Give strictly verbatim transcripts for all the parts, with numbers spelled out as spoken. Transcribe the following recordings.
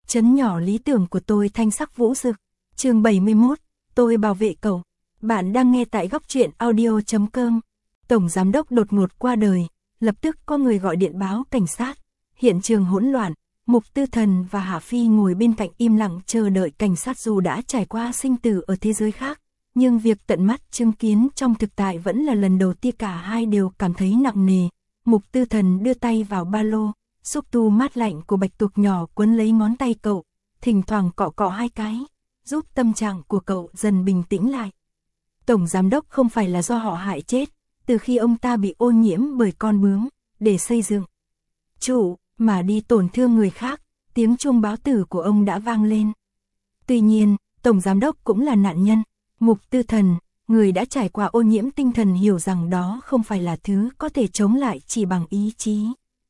Trấn nhỏ lý tưởng của tôi thanh sắc vũ rực. Chương bảy mươi mốt, tôi bảo vệ cậu. Bạn đang nghe tại góc truyện audio chấm com. Tổng giám đốc đột ngột qua đời, lập tức có người gọi điện báo cảnh sát. Hiện trường hỗn loạn, Mục Tư Thần và Hạ Phi ngồi bên cạnh im lặng chờ đợi cảnh sát. Dù đã trải qua sinh tử ở thế giới khác, nhưng việc tận mắt chứng kiến trong thực tại vẫn là lần đầu tiên. Cả hai đều cảm thấy nặng nề. Mục Tư Thần đưa tay vào ba lô, xúc tu mát lạnh của bạch tuộc nhỏ quấn lấy ngón tay cậu, thỉnh thoảng cọ cọ hai cái, giúp tâm trạng của cậu dần bình tĩnh lại. Tổng giám đốc không phải là do họ hại chết, từ khi ông ta bị ô nhiễm bởi con bướm, để xây dựng chủ, mà đi tổn thương người khác, tiếng chuông báo tử của ông đã vang lên. Tuy nhiên, tổng giám đốc cũng là nạn nhân. Mục Tư Thần, người đã trải qua ô nhiễm tinh thần, hiểu rằng đó không phải là thứ có thể chống lại chỉ bằng ý chí.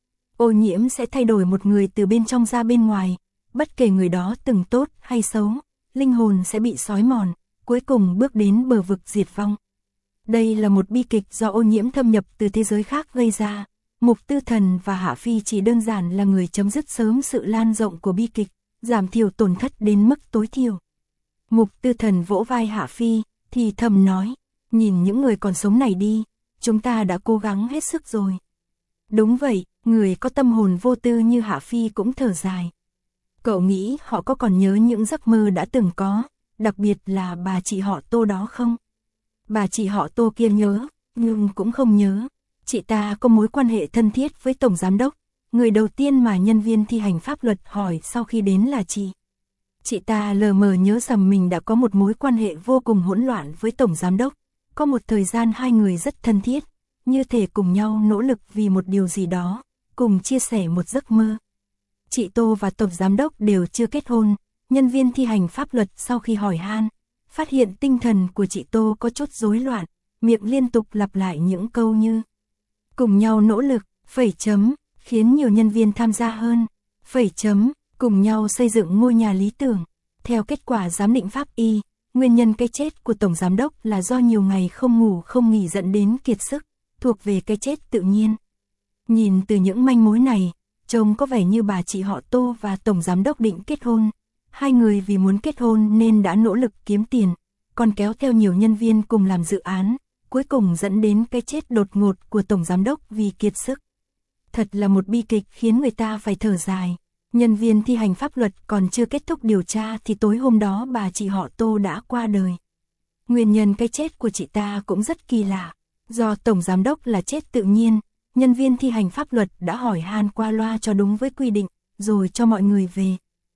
Ô nhiễm sẽ thay đổi một người từ bên trong ra bên ngoài, bất kể người đó từng tốt hay xấu, linh hồn sẽ bị xói mòn, cuối cùng bước đến bờ vực diệt vong. Đây là một bi kịch do ô nhiễm thâm nhập từ thế giới khác gây ra. Mục Tư Thần và Hạ Phi chỉ đơn giản là người chấm dứt sớm sự lan rộng của bi kịch, giảm thiểu tổn thất đến mức tối thiểu. Mục Tư Thần vỗ vai Hạ Phi, thì thầm nói, nhìn những người còn sống này đi, chúng ta đã cố gắng hết sức rồi. Đúng vậy, người có tâm hồn vô tư như Hạ Phi cũng thở dài. Cậu nghĩ họ có còn nhớ những giấc mơ đã từng có, đặc biệt là bà chị họ Tô đó không? Bà chị họ Tô kia nhớ, nhưng cũng không nhớ. Chị ta có mối quan hệ thân thiết với tổng giám đốc. Người đầu tiên mà nhân viên thi hành pháp luật hỏi sau khi đến là chị. Chị ta lờ mờ nhớ rằng mình đã có một mối quan hệ vô cùng hỗn loạn với tổng giám đốc. Có một thời gian hai người rất thân thiết, như thể cùng nhau nỗ lực vì một điều gì đó, cùng chia sẻ một giấc mơ. Chị Tô và tổng giám đốc đều chưa kết hôn. Nhân viên thi hành pháp luật sau khi hỏi han, phát hiện tinh thần của chị Tô có chút rối loạn, miệng liên tục lặp lại những câu như cùng nhau nỗ lực, phẩy chấm, khiến nhiều nhân viên tham gia hơn, phẩy chấm, cùng nhau xây dựng ngôi nhà lý tưởng. Theo kết quả giám định pháp y, nguyên nhân cái chết của tổng giám đốc là do nhiều ngày không ngủ không nghỉ dẫn đến kiệt sức, thuộc về cái chết tự nhiên. Nhìn từ những manh mối này, trông có vẻ như bà chị họ Tô và tổng giám đốc định kết hôn. Hai người vì muốn kết hôn nên đã nỗ lực kiếm tiền, còn kéo theo nhiều nhân viên cùng làm dự án, cuối cùng dẫn đến cái chết đột ngột của tổng giám đốc vì kiệt sức. Thật là một bi kịch khiến người ta phải thở dài. Nhân viên thi hành pháp luật còn chưa kết thúc điều tra thì tối hôm đó bà chị họ Tô đã qua đời. Nguyên nhân cái chết của chị ta cũng rất kỳ lạ. Do tổng giám đốc là chết tự nhiên, nhân viên thi hành pháp luật đã hỏi han qua loa cho đúng với quy định, rồi cho mọi người về.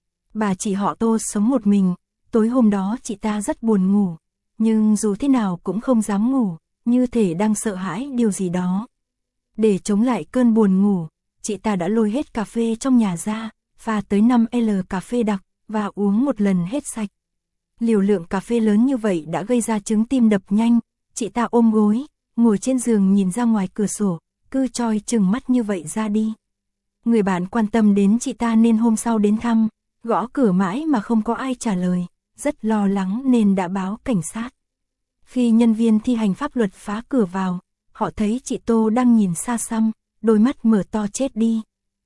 Bà chị họ Tô sống một mình, tối hôm đó chị ta rất buồn ngủ, nhưng dù thế nào cũng không dám ngủ, như thể đang sợ hãi điều gì đó. Để chống lại cơn buồn ngủ, chị ta đã lôi hết cà phê trong nhà ra, pha tới năm lon cà phê đặc, và uống một lần hết sạch. Liều lượng cà phê lớn như vậy đã gây ra chứng tim đập nhanh, chị ta ôm gối, ngồi trên giường nhìn ra ngoài cửa sổ, cứ choi chừng mắt như vậy ra đi. Người bạn quan tâm đến chị ta nên hôm sau đến thăm, gõ cửa mãi mà không có ai trả lời, rất lo lắng nên đã báo cảnh sát. Khi nhân viên thi hành pháp luật phá cửa vào, họ thấy chị Tô đang nhìn xa xăm, đôi mắt mở to chết đi.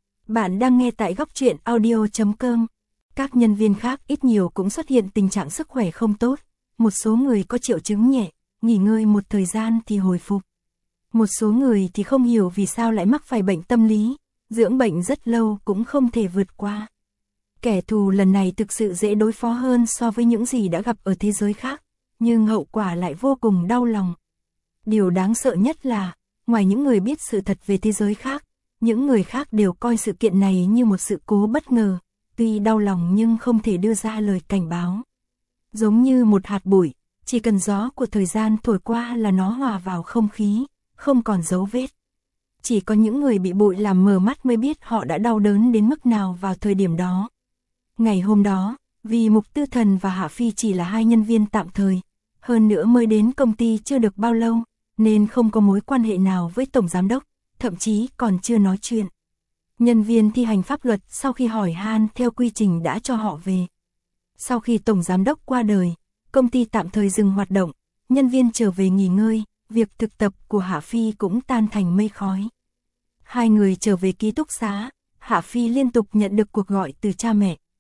Bạn đang nghe tại góc truyện audio chấm com. Các nhân viên khác ít nhiều cũng xuất hiện tình trạng sức khỏe không tốt. Một số người có triệu chứng nhẹ, nghỉ ngơi một thời gian thì hồi phục. Một số người thì không hiểu vì sao lại mắc phải bệnh tâm lý, dưỡng bệnh rất lâu cũng không thể vượt qua. Kẻ thù lần này thực sự dễ đối phó hơn so với những gì đã gặp ở thế giới khác, nhưng hậu quả lại vô cùng đau lòng. Điều đáng sợ nhất là, ngoài những người biết sự thật về thế giới khác, những người khác đều coi sự kiện này như một sự cố bất ngờ, tuy đau lòng nhưng không thể đưa ra lời cảnh báo. Giống như một hạt bụi, chỉ cần gió của thời gian thổi qua là nó hòa vào không khí, không còn dấu vết. Chỉ có những người bị bụi làm mờ mắt mới biết họ đã đau đớn đến mức nào vào thời điểm đó. Ngày hôm đó, vì Mục Tư Thần và Hạ Phi chỉ là hai nhân viên tạm thời, hơn nữa mới đến công ty chưa được bao lâu, nên không có mối quan hệ nào với tổng giám đốc, thậm chí còn chưa nói chuyện. Nhân viên thi hành pháp luật sau khi hỏi han theo quy trình đã cho họ về. Sau khi tổng giám đốc qua đời, công ty tạm thời dừng hoạt động, nhân viên trở về nghỉ ngơi, việc thực tập của Hạ Phi cũng tan thành mây khói. Hai người trở về ký túc xá, Hạ Phi liên tục nhận được cuộc gọi từ cha mẹ,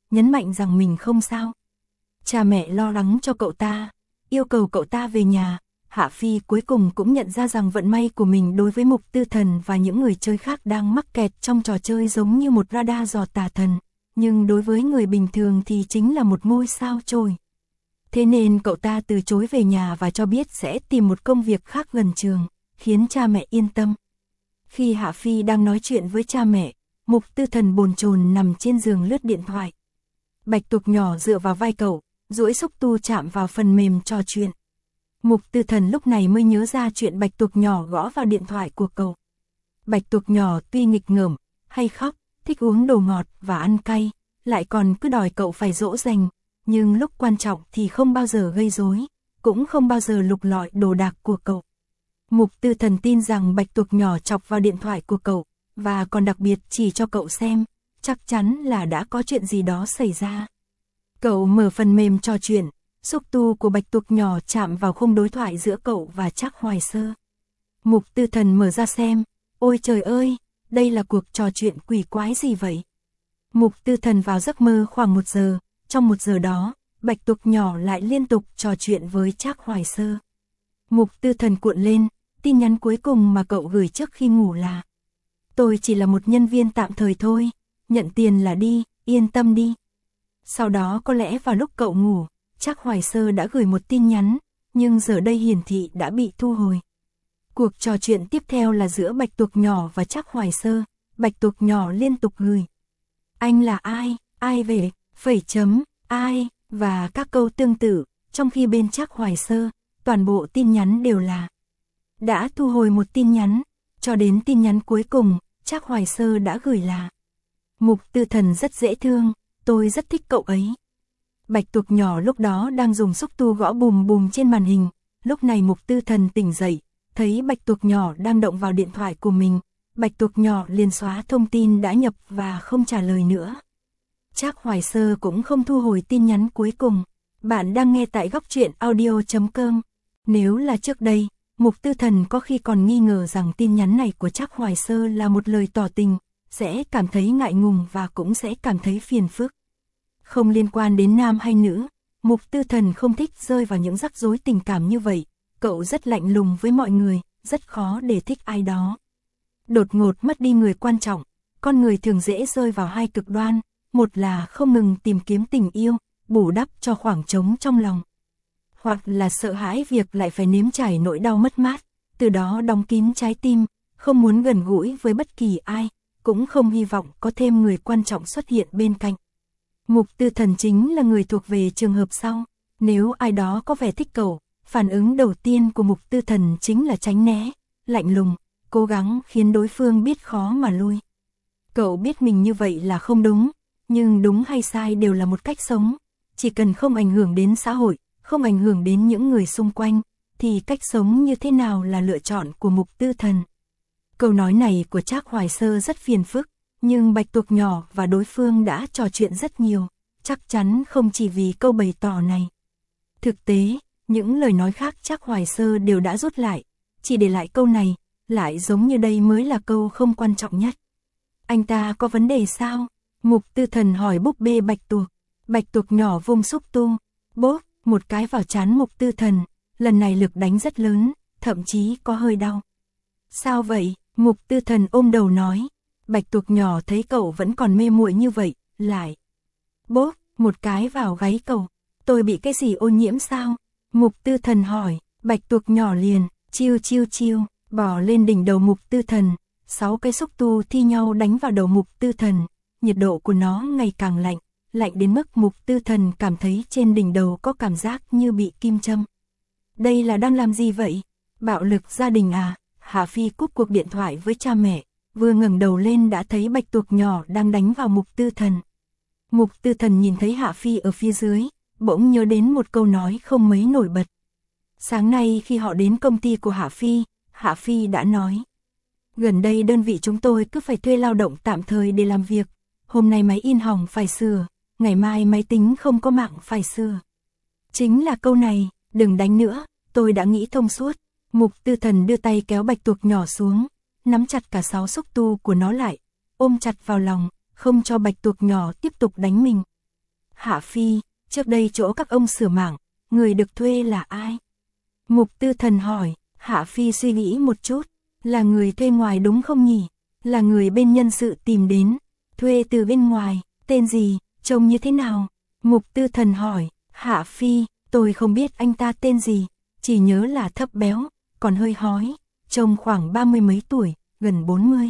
nhấn mạnh rằng mình không sao. Cha mẹ lo lắng cho cậu ta, yêu cầu cậu ta về nhà. Hạ Phi cuối cùng cũng nhận ra rằng vận may của mình đối với Mục Tư Thần và những người chơi khác đang mắc kẹt trong trò chơi giống như một radar dò tà thần, nhưng đối với người bình thường thì chính là một ngôi sao trôi. Thế nên cậu ta từ chối về nhà và cho biết sẽ tìm một công việc khác gần trường, khiến cha mẹ yên tâm. Khi Hạ Phi đang nói chuyện với cha mẹ, Mục Tư Thần bồn chồn nằm trên giường lướt điện thoại. Bạch Tuộc nhỏ dựa vào vai cậu, duỗi xúc tu chạm vào phần mềm trò chuyện. Mục Tư Thần lúc này mới nhớ ra chuyện Bạch Tuộc nhỏ gõ vào điện thoại của cậu. Bạch Tuộc nhỏ tuy nghịch ngợm, hay khóc, thích uống đồ ngọt và ăn cay, lại còn cứ đòi cậu phải dỗ dành, nhưng lúc quan trọng thì không bao giờ gây rối, cũng không bao giờ lục lọi đồ đạc của cậu. Mục Tư Thần tin rằng Bạch Tuộc nhỏ chọc vào điện thoại của cậu, và còn đặc biệt chỉ cho cậu xem, chắc chắn là đã có chuyện gì đó xảy ra. Cậu mở phần mềm trò chuyện, xúc tu của Bạch Tuộc nhỏ chạm vào khung đối thoại giữa cậu và Trác Hoài Sơ. Mục Tư Thần mở ra xem, ôi trời ơi, đây là cuộc trò chuyện quỷ quái gì vậy? Mục Tư Thần vào giấc mơ khoảng một giờ, trong một giờ đó, Bạch Tuộc nhỏ lại liên tục trò chuyện với Trác Hoài Sơ. Mục Tư Thần cuộn lên, tin nhắn cuối cùng mà cậu gửi trước khi ngủ là: tôi chỉ là một nhân viên tạm thời thôi, nhận tiền là đi, yên tâm đi. Sau đó có lẽ vào lúc cậu ngủ, Trác Hoài Sơ đã gửi một tin nhắn, nhưng giờ đây hiển thị đã bị thu hồi. Cuộc trò chuyện tiếp theo là giữa Bạch Tuộc nhỏ và Trác Hoài Sơ. Bạch Tuộc nhỏ liên tục gửi: anh là ai, ai về, phẩy chấm, ai, và các câu tương tự, trong khi bên Trác Hoài Sơ, toàn bộ tin nhắn đều là đã thu hồi một tin nhắn, cho đến tin nhắn cuối cùng, Trác Hoài Sơ đã gửi là: Mục Tư Thần rất dễ thương, tôi rất thích cậu ấy. Bạch Tuộc nhỏ lúc đó đang dùng xúc tu gõ bùm bùm trên màn hình, lúc này Mục Tư Thần tỉnh dậy, thấy Bạch Tuộc nhỏ đang động vào điện thoại của mình, Bạch Tuộc nhỏ liền xóa thông tin đã nhập và không trả lời nữa. Trác Hoài Sơ cũng không thu hồi tin nhắn cuối cùng. Bạn đang nghe tại góc truyện audio chấm com. Nếu là trước đây, Mục Tư Thần có khi còn nghi ngờ rằng tin nhắn này của Trác Hoài Sơ là một lời tỏ tình, sẽ cảm thấy ngại ngùng và cũng sẽ cảm thấy phiền phức. Không liên quan đến nam hay nữ, Mục Tư Thần không thích rơi vào những rắc rối tình cảm như vậy, cậu rất lạnh lùng với mọi người, rất khó để thích ai đó. Đột ngột mất đi người quan trọng, con người thường dễ rơi vào hai cực đoan, một là không ngừng tìm kiếm tình yêu, bù đắp cho khoảng trống trong lòng. Hoặc là sợ hãi việc lại phải nếm trải nỗi đau mất mát, từ đó đóng kín trái tim, không muốn gần gũi với bất kỳ ai, cũng không hy vọng có thêm người quan trọng xuất hiện bên cạnh. Mục Tư Thần chính là người thuộc về trường hợp sau, nếu ai đó có vẻ thích cậu, phản ứng đầu tiên của Mục Tư Thần chính là tránh né, lạnh lùng, cố gắng khiến đối phương biết khó mà lui. Cậu biết mình như vậy là không đúng, nhưng đúng hay sai đều là một cách sống, chỉ cần không ảnh hưởng đến xã hội, không ảnh hưởng đến những người xung quanh, thì cách sống như thế nào là lựa chọn của Mục Tư Thần. Câu nói này của Trác Hoài Sơ rất phiền phức, nhưng Bạch Tuộc nhỏ và đối phương đã trò chuyện rất nhiều, chắc chắn không chỉ vì câu bày tỏ này. Thực tế, những lời nói khác Trác Hoài Sơ đều đã rút lại, chỉ để lại câu này, lại giống như đây mới là câu không quan trọng nhất. Anh ta có vấn đề sao? Mục Tư Thần hỏi búp bê Bạch Tuộc. Bạch Tuộc nhỏ vung xúc tu, bốp, một cái vào trán Mục Tư Thần, lần này lực đánh rất lớn, thậm chí có hơi đau. Sao vậy? Mục Tư Thần ôm đầu nói. Bạch Tuộc nhỏ thấy cậu vẫn còn mê muội như vậy, lại bốp, một cái vào gáy cậu. Tôi bị cái gì ô nhiễm sao? Mục Tư Thần hỏi. Bạch Tuộc nhỏ liền, chiêu chiêu chiêu, bò lên đỉnh đầu Mục Tư Thần. Sáu cái xúc tu thi nhau đánh vào đầu Mục Tư Thần, nhiệt độ của nó ngày càng lạnh, lạnh đến mức Mục Tư Thần cảm thấy trên đỉnh đầu có cảm giác như bị kim châm. Đây là đang làm gì vậy? Bạo lực gia đình à? Hạ Phi cúp cuộc điện thoại với cha mẹ, vừa ngẩng đầu lên đã thấy Bạch Tuộc nhỏ đang đánh vào Mục Tư Thần. Mục Tư Thần nhìn thấy Hạ Phi ở phía dưới, bỗng nhớ đến một câu nói không mấy nổi bật. Sáng nay khi họ đến công ty của Hạ Phi, Hạ Phi đã nói: gần đây đơn vị chúng tôi cứ phải thuê lao động tạm thời để làm việc, hôm nay máy in hỏng phải sửa, ngày mai máy tính không có mạng phải sửa. Chính là câu này, đừng đánh nữa, tôi đã nghĩ thông suốt. Mục Tư Thần đưa tay kéo Bạch Tuộc nhỏ xuống, nắm chặt cả sáu xúc tu của nó lại, ôm chặt vào lòng, không cho Bạch Tuộc nhỏ tiếp tục đánh mình. Hạ Phi, trước đây chỗ các ông sửa mạng, người được thuê là ai? Mục Tư Thần hỏi. Hạ Phi suy nghĩ một chút, là người thuê ngoài đúng không nhỉ? Là người bên nhân sự tìm đến, thuê từ bên ngoài, tên gì, trông như thế nào? Mục Tư Thần hỏi. Hạ Phi, tôi không biết anh ta tên gì, chỉ nhớ là thấp béo, còn hơi hói, trông khoảng ba mươi mấy tuổi, gần bốn mươi.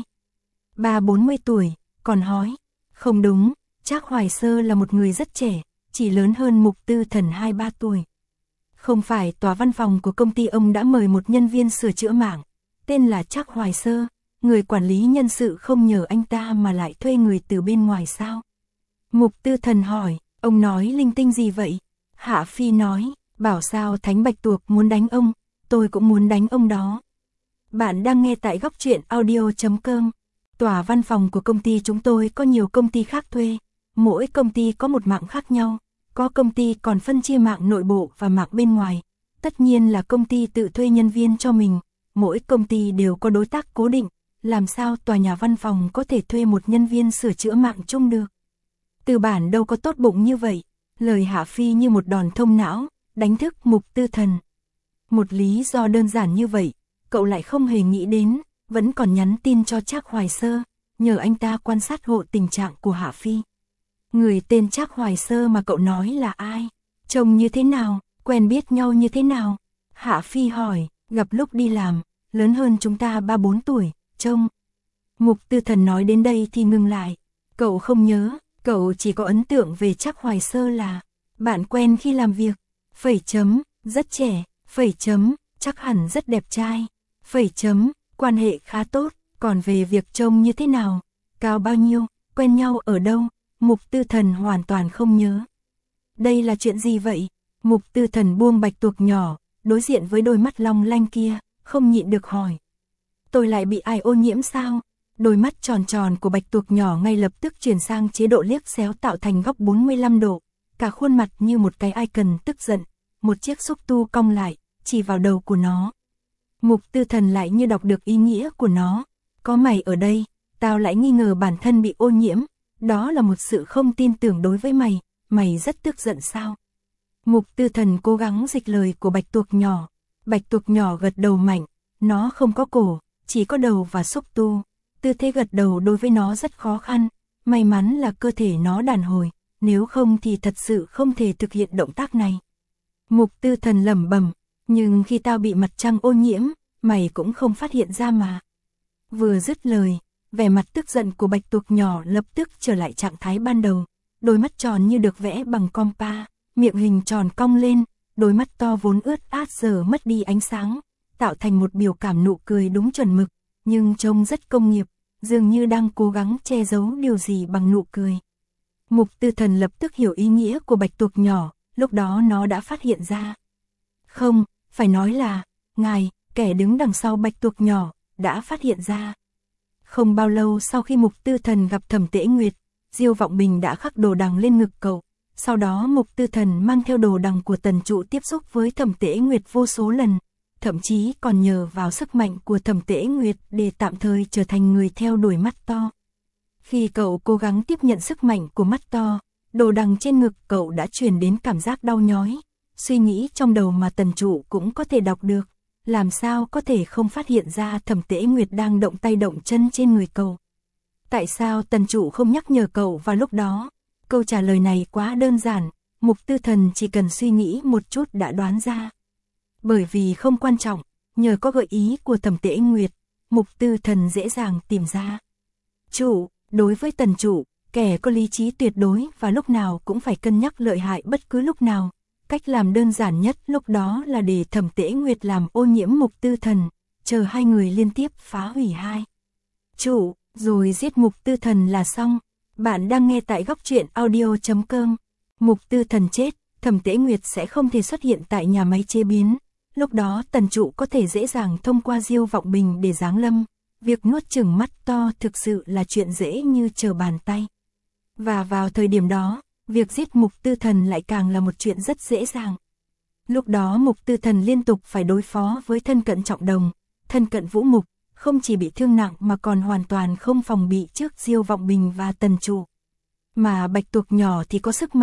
Ba bốn mươi tuổi, còn hói. Không đúng, Trác Hoài Sơ là một người rất trẻ, chỉ lớn hơn Mục Tư Thần hai ba tuổi. Không phải tòa văn phòng của công ty ông đã mời một nhân viên sửa chữa mạng, tên là Trác Hoài Sơ, người quản lý nhân sự không nhờ anh ta mà lại thuê người từ bên ngoài sao? Mục Tư Thần hỏi. Ông nói linh tinh gì vậy? Hạ Phi nói, bảo sao Thánh Bạch Tuộc muốn đánh ông, tôi cũng muốn đánh ông đó. Bạn đang nghe tại góc truyện audio chấm com. Tòa văn phòng của công ty chúng tôi có nhiều công ty khác thuê, mỗi công ty có một mạng khác nhau, có công ty còn phân chia mạng nội bộ và mạng bên ngoài. Tất nhiên là công ty tự thuê nhân viên cho mình, mỗi công ty đều có đối tác cố định, làm sao tòa nhà văn phòng có thể thuê một nhân viên sửa chữa mạng chung được? Tư bản đâu có tốt bụng như vậy. Lời Hạ Phi như một đòn thông não, đánh thức Mục Tư Thần. Một lý do đơn giản như vậy, cậu lại không hề nghĩ đến, vẫn còn nhắn tin cho Trác Hoài Sơ, nhờ anh ta quan sát hộ tình trạng của Hạ Phi. Người tên Trác Hoài Sơ mà cậu nói là ai? Trông như thế nào? Quen biết nhau như thế nào? Hạ Phi hỏi. Gặp lúc đi làm, lớn hơn chúng ta ba bốn tuổi, trông. Mục Tư Thần nói đến đây thì ngừng lại. Cậu không nhớ. Cậu chỉ có ấn tượng về Trác Hoài Sơ là bạn quen khi làm việc, phẩy chấm, rất trẻ, phẩy chấm, chắc hẳn rất đẹp trai, phẩy chấm, quan hệ khá tốt, còn về việc trông như thế nào, cao bao nhiêu, quen nhau ở đâu, Mục Tư Thần hoàn toàn không nhớ. Đây là chuyện gì vậy? Mục Tư Thần buông Bạch Tuộc nhỏ, đối diện với đôi mắt long lanh kia, không nhịn được hỏi. Tôi lại bị ai ô nhiễm sao? Đôi mắt tròn tròn của Bạch Tuộc nhỏ ngay lập tức chuyển sang chế độ liếc xéo tạo thành góc bốn mươi lăm độ, cả khuôn mặt như một cái icon tức giận, một chiếc xúc tu cong lại, chỉ vào đầu của nó. Mục Tư Thần lại như đọc được ý nghĩa của nó, có mày ở đây, tao lại nghi ngờ bản thân bị ô nhiễm, đó là một sự không tin tưởng đối với mày, mày rất tức giận sao? Mục Tư Thần cố gắng dịch lời của Bạch Tuộc nhỏ, Bạch Tuộc nhỏ gật đầu mạnh, nó không có cổ, chỉ có đầu và xúc tu. Tư thế gật đầu đối với nó rất khó khăn, may mắn là cơ thể nó đàn hồi, nếu không thì thật sự không thể thực hiện động tác này. Mục Tư Thần lẩm bẩm, nhưng khi tao bị mặt trăng ô nhiễm, mày cũng không phát hiện ra mà. Vừa dứt lời, vẻ mặt tức giận của Bạch Tuộc nhỏ lập tức trở lại trạng thái ban đầu, đôi mắt tròn như được vẽ bằng compa, miệng hình tròn cong lên, đôi mắt to vốn ướt át giờ mất đi ánh sáng, tạo thành một biểu cảm nụ cười đúng chuẩn mực, nhưng trông rất công nghiệp, dường như đang cố gắng che giấu điều gì bằng nụ cười. Mục Tư Thần lập tức hiểu ý nghĩa của Bạch Tuộc nhỏ, lúc đó nó đã phát hiện ra. Không, phải nói là, ngài, kẻ đứng đằng sau Bạch Tuộc nhỏ, đã phát hiện ra. Không bao lâu sau khi Mục Tư Thần gặp Thẩm Tễ Nguyệt, Diêu Vọng Bình đã khắc đồ đằng lên ngực cậu. Sau đó Mục Tư Thần mang theo đồ đằng của Tần Trụ tiếp xúc với Thẩm Tễ Nguyệt vô số lần, thậm chí còn nhờ vào sức mạnh của Thẩm Tễ Nguyệt để tạm thời trở thành người theo đuổi mắt to. Khi cậu cố gắng tiếp nhận sức mạnh của mắt to, đồ đằng trên ngực cậu đã truyền đến cảm giác đau nhói, suy nghĩ trong đầu mà Tần Trụ cũng có thể đọc được, làm sao có thể không phát hiện ra Thẩm Tễ Nguyệt đang động tay động chân trên người cậu. Tại sao Tần Trụ không nhắc nhở cậu vào lúc đó? Câu trả lời này quá đơn giản, Mục Tư Thần chỉ cần suy nghĩ một chút đã đoán ra. Bởi vì không quan trọng, nhờ có gợi ý của Thẩm Tễ Nguyệt, Mục Tư Thần dễ dàng tìm ra. Chủ, đối với Tần Trụ, kẻ có lý trí tuyệt đối và lúc nào cũng phải cân nhắc lợi hại bất cứ lúc nào. Cách làm đơn giản nhất lúc đó là để Thẩm Tễ Nguyệt làm ô nhiễm Mục Tư Thần, chờ hai người liên tiếp phá hủy hai. Chủ, rồi giết Mục Tư Thần là xong. Bạn đang nghe tại góc truyện audio chấm com. Mục Tư Thần chết, Thẩm Tễ Nguyệt sẽ không thể xuất hiện tại nhà máy chế biến. Lúc đó Tần Trụ có thể dễ dàng thông qua Diêu Vọng Bình để giáng lâm. Việc nuốt chửng mắt to thực sự là chuyện dễ như trở bàn tay. Và vào thời điểm đó, việc giết Mục Tư Thần lại càng là một chuyện rất dễ dàng. Lúc đó Mục Tư Thần liên tục phải đối phó với thân cận Trọng Đồng, thân cận Vũ Mục, không chỉ bị thương nặng mà còn hoàn toàn không phòng bị trước Diêu Vọng Bình và Tần Trụ. Mà Bạch Tuộc nhỏ thì có sức mạnh,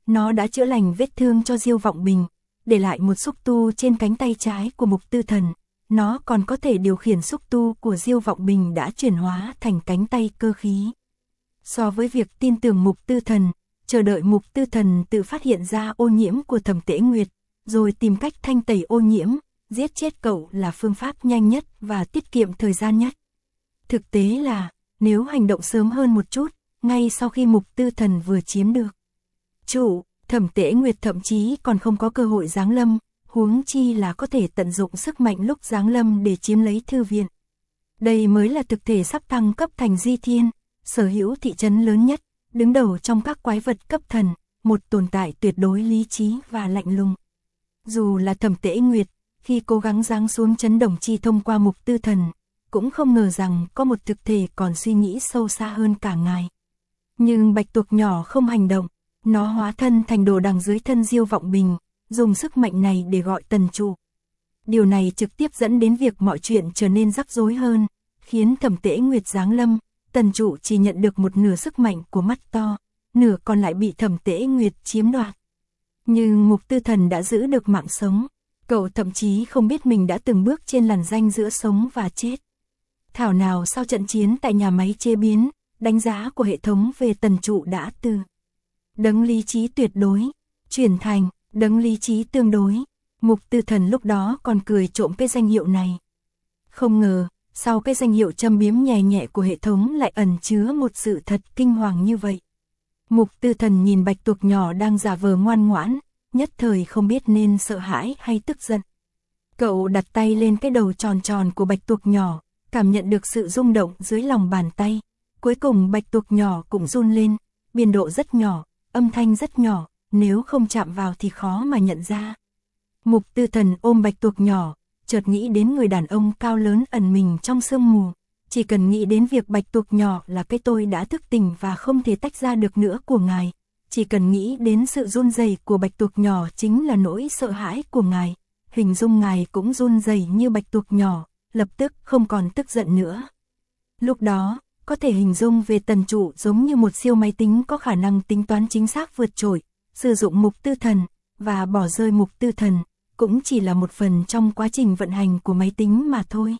nó đã chữa lành vết thương cho Diêu Vọng Bình, để lại một xúc tu trên cánh tay trái của Mục Tư Thần. Nó còn có thể điều khiển xúc tu của Diêu Vọng Bình đã chuyển hóa thành cánh tay cơ khí. So với việc tin tưởng Mục Tư Thần, chờ đợi Mục Tư Thần tự phát hiện ra ô nhiễm của Thẩm Tễ Nguyệt, rồi tìm cách thanh tẩy ô nhiễm, giết chết cậu là phương pháp nhanh nhất và tiết kiệm thời gian nhất. Thực tế là, nếu hành động sớm hơn một chút, ngay sau khi Mục Tư Thần vừa chiếm được chủ, Thẩm Tễ Nguyệt thậm chí còn không có cơ hội giáng lâm, huống chi là có thể tận dụng sức mạnh lúc giáng lâm để chiếm lấy thư viện. Đây mới là thực thể sắp thăng cấp thành Di Thiên, sở hữu thị trấn lớn nhất, đứng đầu trong các quái vật cấp thần, một tồn tại tuyệt đối lý trí và lạnh lùng. Dù là Thẩm Tễ Nguyệt, khi cố gắng giáng xuống trấn Đồng Chi thông qua Mục Tư Thần, cũng không ngờ rằng có một thực thể còn suy nghĩ sâu xa hơn cả ngài. Nhưng bạch tuộc nhỏ không hành động, nó hóa thân thành đồ đằng dưới thân Diêu Vọng Bình, dùng sức mạnh này để gọi Tần Trụ. Điều này trực tiếp dẫn đến việc mọi chuyện trở nên rắc rối hơn, khiến Thẩm Tễ Nguyệt giáng lâm, Tần Trụ chỉ nhận được một nửa sức mạnh của mắt to, nửa còn lại bị Thẩm Tễ Nguyệt chiếm đoạt. Nhưng Mục Tư Thần đã giữ được mạng sống, cậu thậm chí không biết mình đã từng bước trên làn ranh giữa sống và chết. Thảo nào sau trận chiến tại nhà máy chế biến, đánh giá của hệ thống về Tần Trụ đã từ đấng lý trí tuyệt đối, chuyển thành đấng lý trí tương đối. Mục Tư Thần lúc đó còn cười trộm cái danh hiệu này. Không ngờ, sau cái danh hiệu châm biếm nhẹ nhẹ của hệ thống lại ẩn chứa một sự thật kinh hoàng như vậy. Mục Tư Thần nhìn bạch tuộc nhỏ đang giả vờ ngoan ngoãn, nhất thời không biết nên sợ hãi hay tức giận. Cậu đặt tay lên cái đầu tròn tròn của bạch tuộc nhỏ, cảm nhận được sự rung động dưới lòng bàn tay. Cuối cùng bạch tuộc nhỏ cũng run lên, biên độ rất nhỏ, âm thanh rất nhỏ, nếu không chạm vào thì khó mà nhận ra. Mục Tư Thần ôm bạch tuộc nhỏ, chợt nghĩ đến người đàn ông cao lớn ẩn mình trong sương mù. Chỉ cần nghĩ đến việc bạch tuộc nhỏ là cái tôi đã thức tỉnh và không thể tách ra được nữa của ngài. Chỉ cần nghĩ đến sự run rẩy của bạch tuộc nhỏ chính là nỗi sợ hãi của ngài. Hình dung ngài cũng run rẩy như bạch tuộc nhỏ, lập tức không còn tức giận nữa. Lúc đó, có thể hình dung về Tần Trụ giống như một siêu máy tính có khả năng tính toán chính xác vượt trội, sử dụng Mục Tư Thần, và bỏ rơi Mục Tư Thần, cũng chỉ là một phần trong quá trình vận hành của máy tính mà thôi.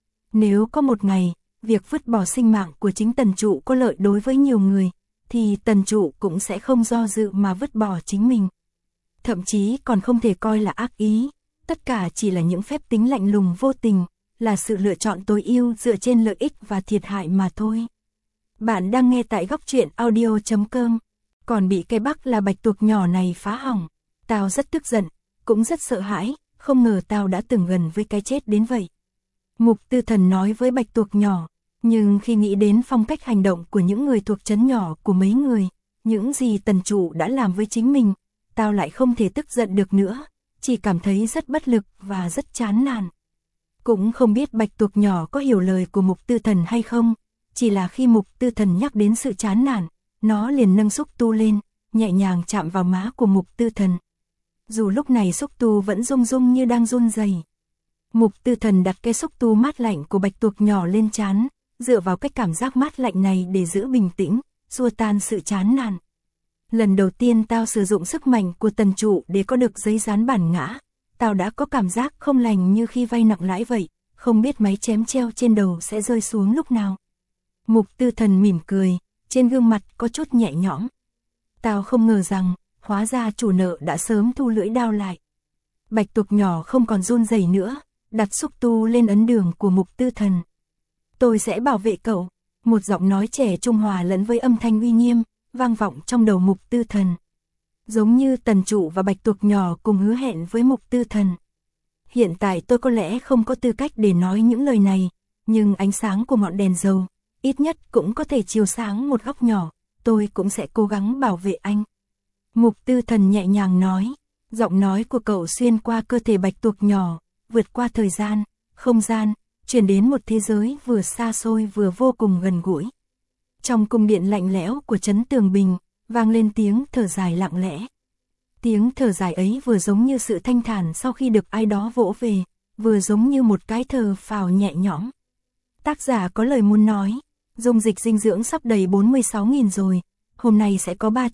Nếu có một ngày, việc vứt bỏ sinh mạng của chính Tần Trụ có lợi đối với nhiều người, thì Tần Trụ cũng sẽ không do dự mà vứt bỏ chính mình. Thậm chí còn không thể coi là ác ý, tất cả chỉ là những phép tính lạnh lùng vô tình, là sự lựa chọn tối ưu dựa trên lợi ích và thiệt hại mà thôi. Bạn đang nghe tại góc truyện audio chấm com. Còn bị cái Bắc là bạch tuộc nhỏ này phá hỏng. Tao rất tức giận, cũng rất sợ hãi, không ngờ tao đã từng gần với cái chết đến vậy. Mục Tư Thần nói với bạch tuộc nhỏ, nhưng khi nghĩ đến phong cách hành động của những người thuộc trấn nhỏ của mấy người, những gì Tần Trụ đã làm với chính mình, tao lại không thể tức giận được nữa, chỉ cảm thấy rất bất lực và rất chán nản. Cũng không biết bạch tuộc nhỏ có hiểu lời của Mục Tư Thần hay không, chỉ là khi Mục Tư Thần nhắc đến sự chán nản, nó liền nâng xúc tu lên, nhẹ nhàng chạm vào má của Mục Tư Thần. Dù lúc này xúc tu vẫn rung rung như đang run rẩy. Mục Tư Thần đặt cái xúc tu mát lạnh của bạch tuộc nhỏ lên trán, dựa vào cái cảm giác mát lạnh này để giữ bình tĩnh, xua tan sự chán nản. Lần đầu tiên tao sử dụng sức mạnh của Tần Trụ để có được giấy dán bản ngã, tao đã có cảm giác không lành như khi vay nặng lãi vậy, không biết máy chém treo trên đầu sẽ rơi xuống lúc nào. Mục Tư Thần mỉm cười, trên gương mặt có chút nhẹ nhõm. Tao không ngờ rằng, hóa ra chủ nợ đã sớm thu lưỡi đao lại. Bạch tuộc nhỏ không còn run rẩy nữa, đặt xúc tu lên ấn đường của Mục Tư Thần. Tôi sẽ bảo vệ cậu, một giọng nói trẻ trung hòa lẫn với âm thanh uy nghiêm, vang vọng trong đầu Mục Tư Thần. Giống như Tần Trụ và bạch tuộc nhỏ cùng hứa hẹn với Mục Tư Thần. Hiện tại tôi có lẽ không có tư cách để nói những lời này, nhưng ánh sáng của ngọn đèn dầu, ít nhất cũng có thể chiếu sáng một góc nhỏ, tôi cũng sẽ cố gắng bảo vệ anh. Mục Tư Thần nhẹ nhàng nói, giọng nói của cậu xuyên qua cơ thể bạch tuộc nhỏ, vượt qua thời gian, không gian, truyền đến một thế giới vừa xa xôi vừa vô cùng gần gũi. Trong cung điện lạnh lẽo của trấn Tường Bình, vang lên tiếng thở dài lặng lẽ. Tiếng thở dài ấy vừa giống như sự thanh thản sau khi được ai đó vỗ về, vừa giống như một cái thở phào nhẹ nhõm. Tác giả có lời muốn nói, dung dịch dinh dưỡng sắp đầy bốn mươi sáu nghìn rồi, hôm nay sẽ có ba chương,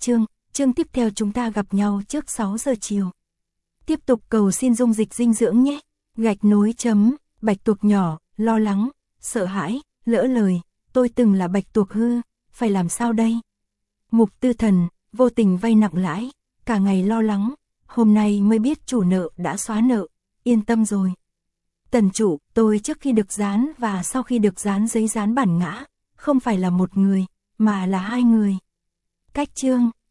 Chương tiếp theo chúng ta gặp nhau trước sáu giờ chiều. Tiếp tục cầu xin dung dịch dinh dưỡng nhé. Gạch nối chấm, bạch tuộc nhỏ, lo lắng, sợ hãi, lỡ lời, tôi từng là bạch tuộc hư, phải làm sao đây? Mục Tư Thần, vô tình vay nặng lãi, cả ngày lo lắng, hôm nay mới biết chủ nợ đã xóa nợ, yên tâm rồi. Tần chủ, tôi trước khi được dán và sau khi được dán giấy dán bản ngã, không phải là một người, mà là hai người. Cách chương